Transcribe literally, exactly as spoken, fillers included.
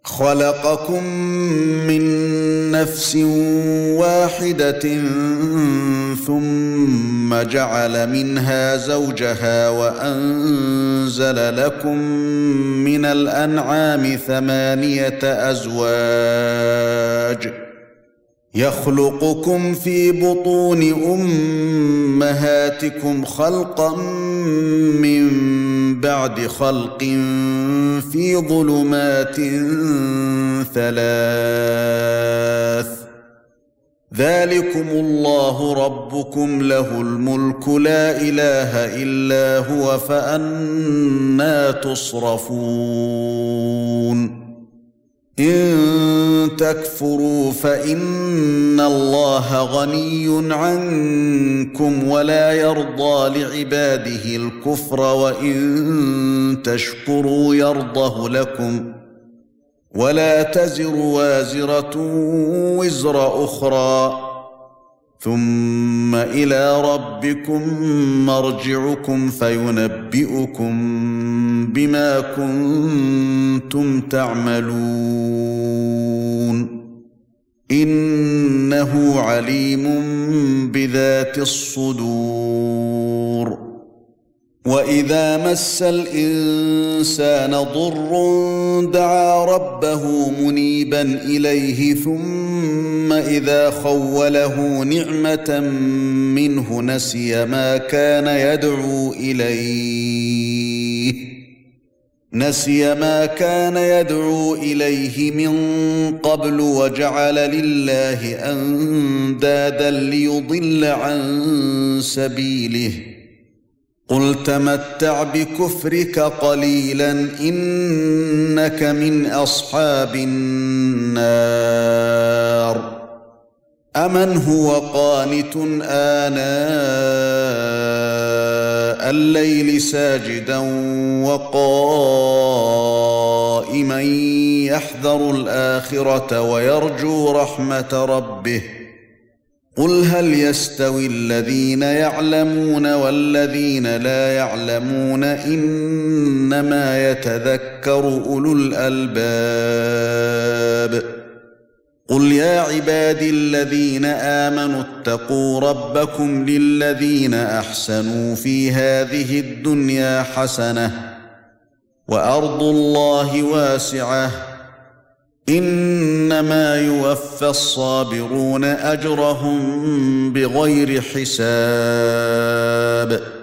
خلقكم من نفس واحدة ثم جعل منها زوجها وأنزل لكم من الأنعام ثمانية أزواج يخلقكم في بطون أمهاتكم خلقا من بعد خلق في ظلمات ثلاث ذلكم الله ربكم له الملك لا إله إلا هو فأنى تصرفون إن تكفروا فإن الله غني عنكم ولا يرضى لعباده الكفر وإن تشكروا يرضه لكم ولا تزر وازرة وزر أخرى ثم إلى ربكم مرجعكم فينبئكم بما كنتم تعملون إنه عليم بذات الصدور وإذا مس الإنسان ضر دعا ربه منيبا إليه ثم إذا خوله نعمة منه نسي ما كان يدعو إليه نسي ما كان يدعو إليه من قبل وجعل لله أندادا ليضل عن سبيله قل تمتع بكفرك قليلا إنك من أصحاب النار أمن هو قانت آناء الليل ساجدا وقائما يحذر الآخرة ويرجو رحمة ربه قل هل يستوي الذين يعلمون والذين لا يعلمون إنما يتذكر أولو الألباب قل يا عبادي الذين آمنوا اتقوا ربكم للذين أحسنوا في هذه الدنيا حسنة وأرض الله واسعة إنما يوفى الصابرون أجرهم بغير حساب